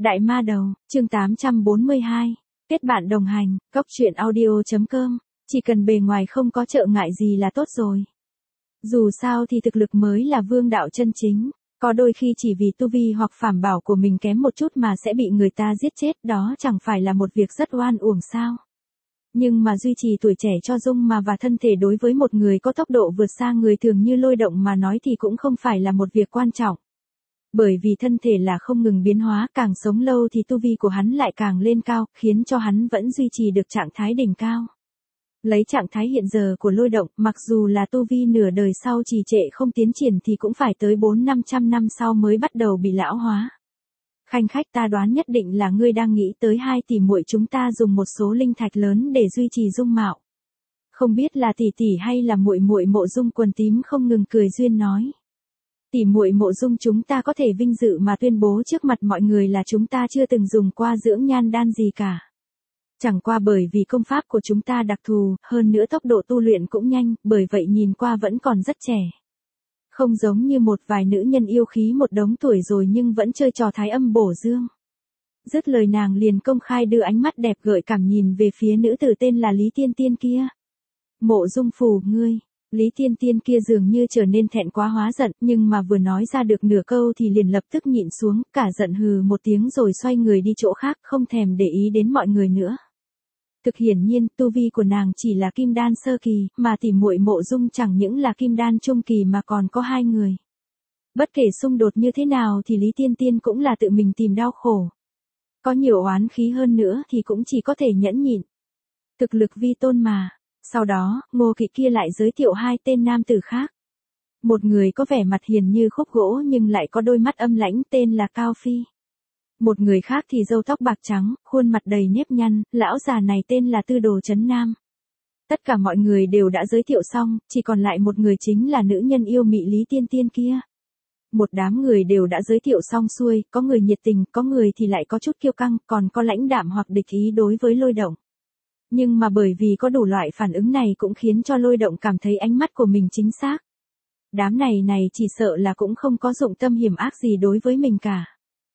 Đại ma đầu, chương 842. Kết bạn đồng hành, góc truyện audio.com. Chỉ cần bề ngoài không có trợ ngại gì là tốt rồi. Dù sao thì thực lực mới là vương đạo chân chính. Có đôi khi chỉ vì tu vi hoặc phàm bảo của mình kém một chút mà sẽ bị người ta giết chết, đó chẳng phải là một việc rất oan uổng sao. Nhưng mà duy trì tuổi trẻ cho dung mà và thân thể đối với một người có tốc độ vượt xa người thường như Lôi Động mà nói thì cũng không phải là một việc quan trọng. Bởi vì thân thể là không ngừng biến hóa, càng sống lâu thì tu vi của hắn lại càng lên cao, khiến cho hắn vẫn duy trì được trạng thái đỉnh cao. Lấy trạng thái hiện giờ của Lôi Động, mặc dù là tu vi nửa đời sau trì trệ không tiến triển thì cũng phải tới 400-500 năm sau mới bắt đầu bị lão hóa. Khanh khách, ta đoán nhất định là ngươi đang nghĩ tới hai tỷ muội chúng ta dùng một số linh thạch lớn để duy trì dung mạo. Không biết là tỷ tỷ hay là muội muội Mộ Dung quần tím không ngừng cười duyên nói. Tỷ muội Mộ Dung chúng ta có thể vinh dự mà tuyên bố trước mặt mọi người là chúng ta chưa từng dùng qua dưỡng nhan đan gì cả. Chẳng qua bởi vì công pháp của chúng ta đặc thù, hơn nữa tốc độ tu luyện cũng nhanh, bởi vậy nhìn qua vẫn còn rất trẻ. Không giống như một vài nữ nhân yêu khí một đống tuổi rồi nhưng vẫn chơi trò thái âm bổ dương. Dứt lời nàng liền công khai đưa ánh mắt đẹp gợi cảm nhìn về phía nữ tử tên là Lý Tiên Tiên kia. Mộ Dung phù, ngươi. Lý Tiên Tiên kia dường như trở nên thẹn quá hóa giận, nhưng mà vừa nói ra được nửa câu thì liền lập tức nhịn xuống, cả giận hừ một tiếng rồi xoay người đi chỗ khác, không thèm để ý đến mọi người nữa. Thực hiển nhiên, tu vi của nàng chỉ là kim đan sơ kỳ, mà tỷ muội Mộ Dung chẳng những là kim đan trung kỳ mà còn có hai người. Bất kể xung đột như thế nào thì Lý Tiên Tiên cũng là tự mình tìm đau khổ. Có nhiều oán khí hơn nữa thì cũng chỉ có thể nhẫn nhịn. Thực lực vi tôn mà. Sau đó, Ngô Kỵ kia lại giới thiệu hai tên nam tử khác. Một người có vẻ mặt hiền như khúc gỗ nhưng lại có đôi mắt âm lãnh tên là Cao Phi. Một người khác thì râu tóc bạc trắng, khuôn mặt đầy nếp nhăn, lão già này tên là Tư Đồ Trấn Nam. Tất cả mọi người đều đã giới thiệu xong, chỉ còn lại một người chính là nữ nhân yêu mị Lý Tiên Tiên kia. Một đám người đều đã giới thiệu xong xuôi, có người nhiệt tình, có người thì lại có chút kiêu căng, còn có lãnh đạm hoặc địch ý đối với Lôi Động. Nhưng mà bởi vì có đủ loại phản ứng này cũng khiến cho Lôi Động cảm thấy ánh mắt của mình chính xác. Đám này chỉ sợ là cũng không có dụng tâm hiểm ác gì đối với mình cả.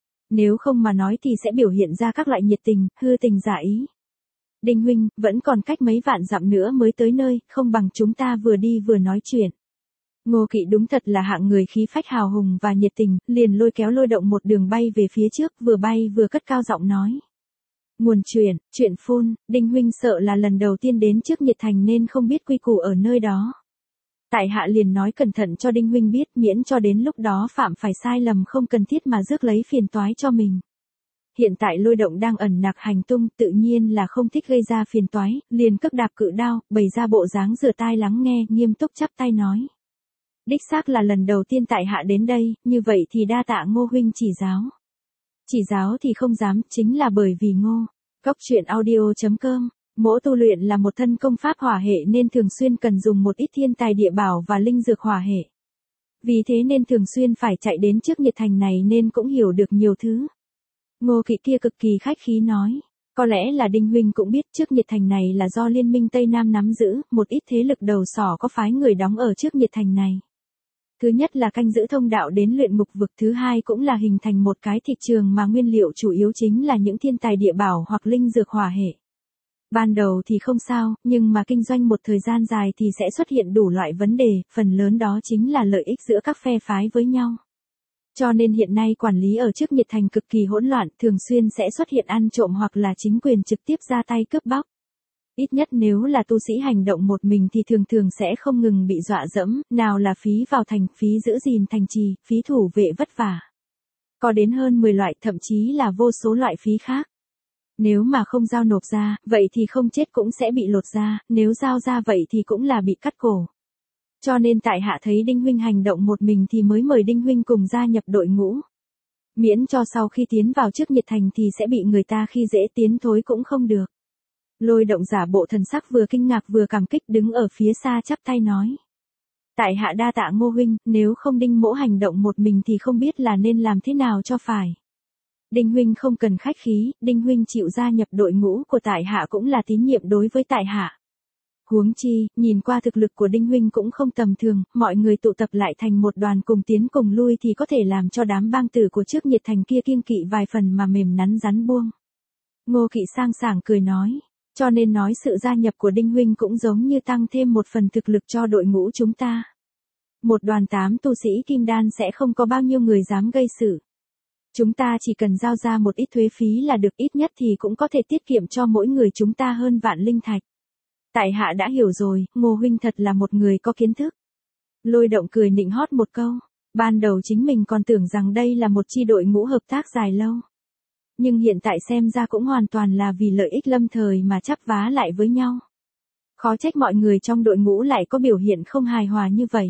Nếu không mà nói thì sẽ biểu hiện ra các loại nhiệt tình, hư tình giả ý. Đinh huynh, vẫn còn cách mấy vạn dặm nữa mới tới nơi, không bằng chúng ta vừa đi vừa nói chuyện. Ngô Kỵ đúng thật là hạng người khí phách hào hùng và nhiệt tình, liền lôi kéo Lôi Động một đường bay về phía trước, vừa bay vừa cất cao giọng nói. Nguồn chuyện phun, Đinh huynh sợ là lần đầu tiên đến trước Nhiệt Thành nên không biết quy củ ở nơi đó. Tại hạ liền nói cẩn thận cho Đinh huynh biết, miễn cho đến lúc đó phạm phải sai lầm không cần thiết mà rước lấy phiền toái cho mình. Hiện tại Lôi Động đang ẩn nặc hành tung, tự nhiên là không thích gây ra phiền toái, liền cất đạp cự đao, bày ra bộ dáng rửa tai lắng nghe, nghiêm túc chắp tay nói. Đích xác là lần đầu tiên tại hạ đến đây, như vậy thì đa tạ Ngô huynh chỉ giáo. Chỉ giáo thì không dám, chính là bởi vì Ngô. Góc truyện audio.com. Mỗ tu luyện là một thân công pháp hỏa hệ nên thường xuyên cần dùng một ít thiên tài địa bảo và linh dược hỏa hệ. Vì thế nên thường xuyên phải chạy đến trước Nhiệt Thành này nên cũng hiểu được nhiều thứ. Ngô Kỵ kia cực kỳ khách khí nói. Có lẽ là Đinh huynh cũng biết trước Nhiệt Thành này là do Liên minh Tây Nam nắm giữ, một ít thế lực đầu sỏ có phái người đóng ở trước Nhiệt Thành này. Thứ nhất là canh giữ thông đạo đến luyện ngục vực, thứ hai cũng là hình thành một cái thị trường mà nguyên liệu chủ yếu chính là những thiên tài địa bảo hoặc linh dược hỏa hệ. Ban đầu thì không sao, nhưng mà kinh doanh một thời gian dài thì sẽ xuất hiện đủ loại vấn đề, phần lớn đó chính là lợi ích giữa các phe phái với nhau. Cho nên hiện nay quản lý ở trước Nhiệt Thành cực kỳ hỗn loạn, thường xuyên sẽ xuất hiện ăn trộm hoặc là chính quyền trực tiếp ra tay cướp bóc. Ít nhất nếu là tu sĩ hành động một mình thì thường sẽ không ngừng bị dọa dẫm, nào là phí vào thành, phí giữ gìn thành trì, phí thủ vệ vất vả. Có đến hơn 10 loại, thậm chí là vô số loại phí khác. Nếu mà không giao nộp ra, vậy thì không chết cũng sẽ bị lột da, nếu giao ra vậy thì cũng là bị cắt cổ. Cho nên tại hạ thấy Đinh huynh hành động một mình thì mới mời Đinh huynh cùng gia nhập đội ngũ. Miễn cho sau khi tiến vào trước Nhiệt Thành thì sẽ bị người ta khi dễ, tiến thối cũng không được. Lôi Động giả bộ thần sắc vừa kinh ngạc vừa cảm kích, đứng ở phía xa chắp tay nói. Tại hạ đa tạ Ngô huynh, nếu không Đinh mỗ hành động một mình thì không biết là nên làm thế nào cho phải. Đinh huynh không cần khách khí, Đinh huynh chịu gia nhập đội ngũ của tại hạ cũng là tín nhiệm đối với tại hạ. Huống chi, nhìn qua thực lực của Đinh huynh cũng không tầm thường, mọi người tụ tập lại thành một đoàn cùng tiến cùng lui thì có thể làm cho đám bang tử của trước Nhiệt Thành kia kiêng kỵ vài phần mà mềm nắn rắn buông. Ngô Kỵ sang sảng cười nói, cho nên nói sự gia nhập của Đinh huynh cũng giống như tăng thêm một phần thực lực cho đội ngũ chúng ta. Một đoàn 8 tu sĩ kim đan sẽ không có bao nhiêu người dám gây sự. Chúng ta chỉ cần giao ra một ít thuế phí là được, ít nhất thì cũng có thể tiết kiệm cho mỗi người chúng ta hơn vạn linh thạch. Tại hạ đã hiểu rồi, Ngô huynh thật là một người có kiến thức. Lôi Động cười nịnh hót một câu, ban đầu chính mình còn tưởng rằng đây là một chi đội ngũ hợp tác dài lâu. Nhưng hiện tại xem ra cũng hoàn toàn là vì lợi ích lâm thời mà chắp vá lại với nhau. Khó trách mọi người trong đội ngũ lại có biểu hiện không hài hòa như vậy.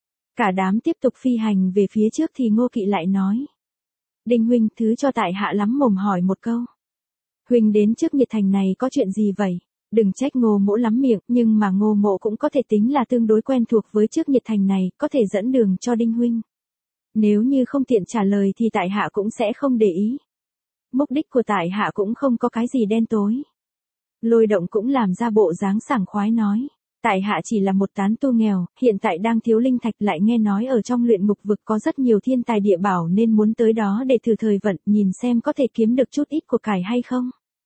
Cả đám tiếp tục phi hành về phía trước thì Ngô Kỵ lại nói. Đinh huynh, thứ cho tại hạ lắm mồm hỏi một câu. Huynh đến trước Nhiệt Thành này có chuyện gì vậy? Đừng trách Ngô mỗ lắm miệng, nhưng mà Ngô mộ cũng có thể tính là tương đối quen thuộc với trước Nhiệt Thành này, có thể dẫn đường cho Đinh huynh. Nếu như không tiện trả lời thì tại hạ cũng sẽ không để ý. Mục đích của tại hạ cũng không có cái gì đen tối. Lôi Động cũng làm ra bộ dáng sảng khoái nói. Tại hạ chỉ là một tán tu nghèo, hiện tại đang thiếu linh thạch, lại nghe nói ở trong luyện ngục vực có rất nhiều thiên tài địa bảo nên muốn tới đó để thử thời vận, nhìn xem có thể kiếm được chút ít của cải hay không.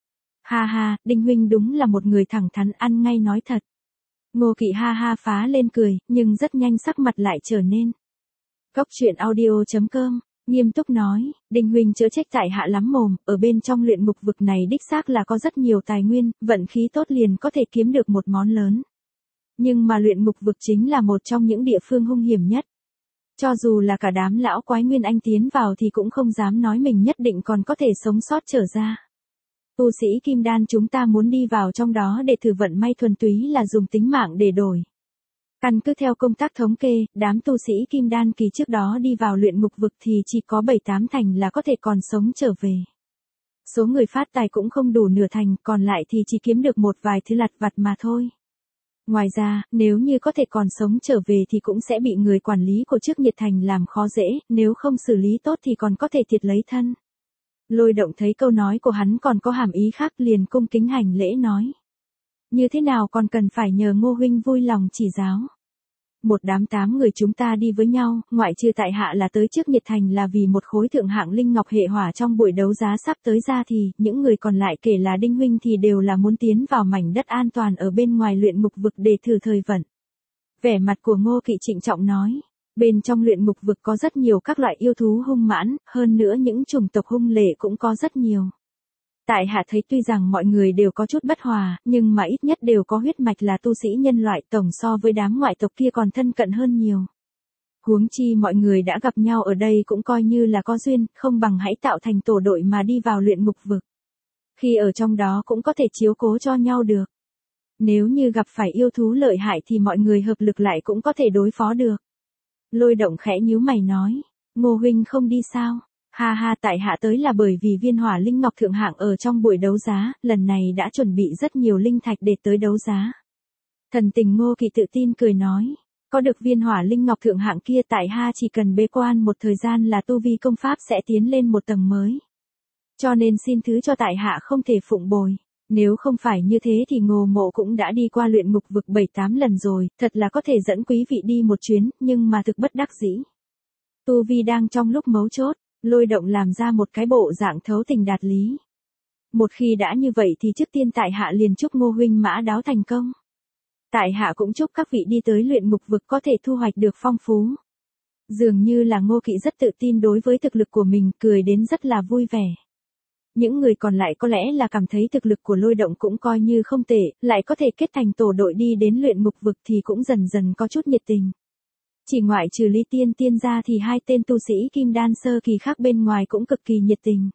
Ha ha, Đinh huynh đúng là một người thẳng thắn, ăn ngay nói thật. Ngô Kỵ ha ha phá lên cười, nhưng rất nhanh sắc mặt lại trở nên. Góc truyện audio.com, nghiêm túc nói, Đinh huynh chớ trách tại hạ lắm mồm, ở bên trong luyện ngục vực này đích xác là có rất nhiều tài nguyên, vận khí tốt liền có thể kiếm được một món lớn. Nhưng mà luyện ngục vực chính là một trong những địa phương hung hiểm nhất. Cho dù là cả đám lão quái Nguyên Anh tiến vào thì cũng không dám nói mình nhất định còn có thể sống sót trở ra. Tu sĩ kim đan chúng ta muốn đi vào trong đó để thử vận may thuần túy là dùng tính mạng để đổi. Căn cứ theo công tác thống kê, đám tu sĩ kim đan kỳ trước đó đi vào luyện ngục vực thì chỉ có 7-8 thành là có thể còn sống trở về. Số người phát tài cũng không đủ nửa thành, còn lại thì chỉ kiếm được một vài thứ lặt vặt mà thôi. Ngoài ra, nếu như có thể còn sống trở về thì cũng sẽ bị người quản lý của trước Nhiệt Thành làm khó dễ, nếu không xử lý tốt thì còn có thể thiệt lấy thân. Lôi Động thấy câu nói của hắn còn có hàm ý khác liền cung kính hành lễ nói. Như thế nào còn cần phải nhờ Ngô huynh vui lòng chỉ giáo. Một đám 8 người chúng ta đi với nhau, ngoại trừ tại hạ là tới trước Nhiệt Thành là vì một khối thượng hạng linh ngọc hệ hỏa trong buổi đấu giá sắp tới ra thì, những người còn lại kể là Đinh huynh thì đều là muốn tiến vào mảnh đất an toàn ở bên ngoài luyện ngục vực để thử thời vận. Vẻ mặt của Ngô Kỵ trịnh trọng nói, bên trong luyện ngục vực có rất nhiều các loại yêu thú hung mãn, hơn nữa những chủng tộc hung lệ cũng có rất nhiều. Tại hạ thấy tuy rằng mọi người đều có chút bất hòa, nhưng mà ít nhất đều có huyết mạch là tu sĩ nhân loại, tổng so với đám ngoại tộc kia còn thân cận hơn nhiều. Huống chi mọi người đã gặp nhau ở đây cũng coi như là có duyên, không bằng hãy tạo thành tổ đội mà đi vào luyện ngục vực. Khi ở trong đó cũng có thể chiếu cố cho nhau được. Nếu như gặp phải yêu thú lợi hại thì mọi người hợp lực lại cũng có thể đối phó được. Lôi Động khẽ nhíu mày nói, Ngô huynh không đi sao? Ha ha, tại hạ tới là bởi vì viên hỏa linh ngọc thượng hạng ở trong buổi đấu giá, lần này đã chuẩn bị rất nhiều linh thạch để tới đấu giá. Thần tình Ngô Kỵ tự tin cười nói, có được viên hỏa linh ngọc thượng hạng kia tại hạ chỉ cần bế quan một thời gian là tu vi công pháp sẽ tiến lên một tầng mới. Cho nên xin thứ cho tại hạ không thể phụng bồi. Nếu không phải như thế thì Ngô mộ cũng đã đi qua luyện ngục vực 7-8 lần rồi, thật là có thể dẫn quý vị đi một chuyến, nhưng mà thực bất đắc dĩ. Tu vi đang trong lúc mấu chốt. Lôi Động làm ra một cái bộ dạng thấu tình đạt lý. Một khi đã như vậy thì trước tiên tại hạ liền chúc Ngô huynh mã đáo thành công. Tại hạ cũng chúc các vị đi tới luyện ngục vực có thể thu hoạch được phong phú. Dường như là Ngô Kỵ rất tự tin đối với thực lực của mình, cười đến rất là vui vẻ. Những người còn lại có lẽ là cảm thấy thực lực của Lôi Động cũng coi như không tệ, lại có thể kết thành tổ đội đi đến luyện ngục vực thì cũng dần dần có chút nhiệt tình. Chỉ ngoại trừ Lý Tiên Tiên ra thì 2 tên tu sĩ kim đan sơ kỳ khác bên ngoài cũng cực kỳ nhiệt tình.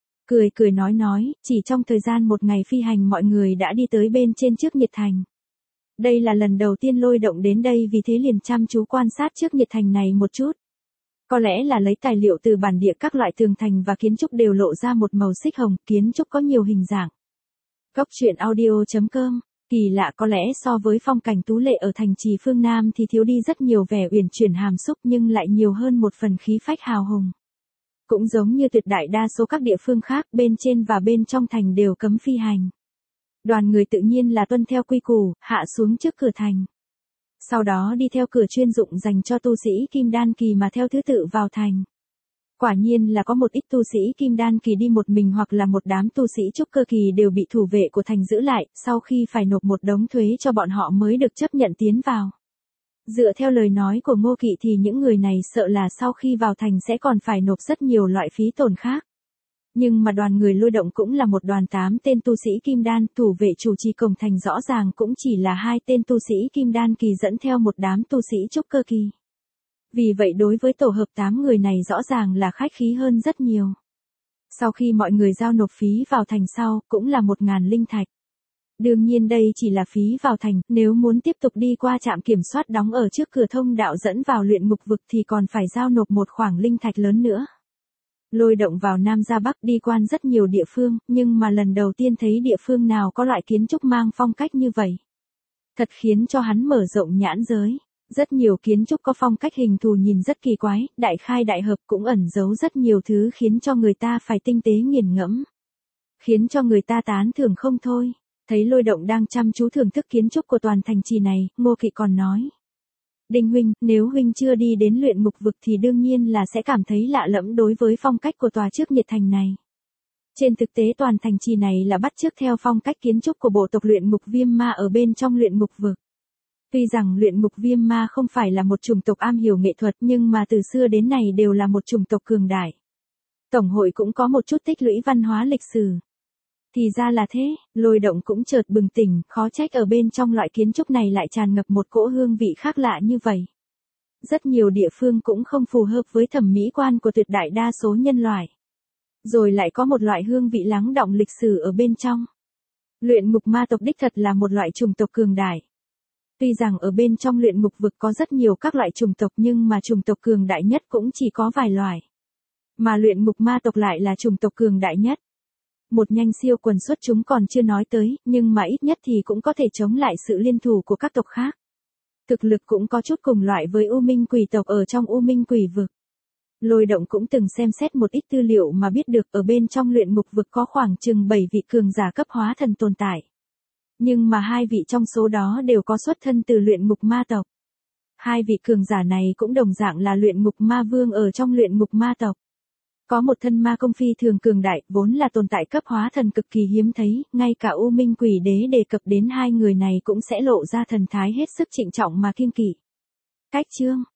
Cười nói, chỉ trong thời gian một ngày phi hành mọi người đã đi tới bên trên trước Nhiệt Thành. Đây là lần đầu tiên Lôi Động đến đây vì thế liền chăm chú quan sát trước Nhiệt Thành này một chút. Có lẽ là lấy tài liệu từ bản địa các loại tường thành và kiến trúc đều lộ ra một màu xích hồng, kiến trúc có nhiều hình dạng. Góc truyện audio.com, kỳ lạ có lẽ so với phong cảnh tú lệ ở thành trì phương Nam thì thiếu đi rất nhiều vẻ uyển chuyển hàm xúc nhưng lại nhiều hơn một phần khí phách hào hùng. Cũng giống như tuyệt đại đa số các địa phương khác bên trên và bên trong thành đều cấm phi hành. Đoàn người tự nhiên là tuân theo quy củ, hạ xuống trước cửa thành. Sau đó đi theo cửa chuyên dụng dành cho tu sĩ kim đan kỳ mà theo thứ tự vào thành. Quả nhiên là có một ít tu sĩ kim đan kỳ đi một mình hoặc là một đám tu sĩ trúc cơ kỳ đều bị thủ vệ của thành giữ lại, sau khi phải nộp một đống thuế cho bọn họ mới được chấp nhận tiến vào. Dựa theo lời nói của Ngô Kỵ thì những người này sợ là sau khi vào thành sẽ còn phải nộp rất nhiều loại phí tổn khác. Nhưng mà đoàn người Lôi Động cũng là một đoàn 8 tên tu sĩ kim đan, thủ vệ chủ trì cổng thành rõ ràng cũng chỉ là 2 tên tu sĩ kim đan kỳ dẫn theo một đám tu sĩ trúc cơ kỳ. Vì vậy đối với tổ hợp 8 người này rõ ràng là khách khí hơn rất nhiều. Sau khi mọi người giao nộp phí vào thành sau, cũng là 1.000 linh thạch. Đương nhiên đây chỉ là phí vào thành, nếu muốn tiếp tục đi qua trạm kiểm soát đóng ở trước cửa thông đạo dẫn vào luyện ngục vực thì còn phải giao nộp một khoản linh thạch lớn nữa. Lôi Động vào Nam ra Bắc đi quan rất nhiều địa phương, nhưng mà lần đầu tiên thấy địa phương nào có loại kiến trúc mang phong cách như vậy. Thật khiến cho hắn mở rộng nhãn giới. Rất nhiều kiến trúc có phong cách hình thù nhìn rất kỳ quái, đại khai đại hợp cũng ẩn giấu rất nhiều thứ khiến cho người ta phải tinh tế nghiền ngẫm. Khiến cho người ta tán thưởng không thôi. Thấy Lôi Động đang chăm chú thưởng thức kiến trúc của toàn thành trì này, Ngô Kỵ còn nói. Đinh huynh, nếu huynh chưa đi đến luyện ngục vực thì đương nhiên là sẽ cảm thấy lạ lẫm đối với phong cách của tòa trước Nhiệt Thành này. Trên thực tế toàn thành trì này là bắt chước theo phong cách kiến trúc của bộ tộc luyện ngục viêm ma ở bên trong luyện ngục vực. Tuy rằng luyện ngục viêm ma không phải là một chủng tộc am hiểu nghệ thuật nhưng mà từ xưa đến nay đều là một chủng tộc cường đại. Tổng hội cũng có một chút tích lũy văn hóa lịch sử. Thì ra là thế, Lôi Động cũng chợt bừng tỉnh, khó trách ở bên trong loại kiến trúc này lại tràn ngập một cỗ hương vị khác lạ như vậy. Rất nhiều địa phương cũng không phù hợp với thẩm mỹ quan của tuyệt đại đa số nhân loại. Rồi lại có một loại hương vị lắng đọng lịch sử ở bên trong. Luyện ngục ma tộc đích thật là một loại chủng tộc cường đại. Tuy rằng ở bên trong luyện ngục vực có rất nhiều các loại chủng tộc nhưng mà chủng tộc cường đại nhất cũng chỉ có vài loại. Mà luyện ngục ma tộc lại là chủng tộc cường đại nhất. Một nhanh siêu quần xuất chúng còn chưa nói tới, nhưng mà ít nhất thì cũng có thể chống lại sự liên thủ của các tộc khác. Thực lực cũng có chút cùng loại với U Minh Quỷ tộc ở trong U Minh Quỷ vực. Lôi Động cũng từng xem xét một ít tư liệu mà biết được ở bên trong luyện ngục vực có khoảng chừng 7 vị cường giả cấp hóa thần tồn tại. Nhưng mà 2 vị trong số đó đều có xuất thân từ luyện ngục ma tộc. 2 vị cường giả này cũng đồng dạng là luyện ngục ma vương ở trong luyện ngục ma tộc. Có một thân ma công phi thường cường đại, vốn là tồn tại cấp hóa thần cực kỳ hiếm thấy, ngay cả U Minh Quỷ Đế đề cập đến 2 người này cũng sẽ lộ ra thần thái hết sức trịnh trọng mà kiêng kỵ. Cách chương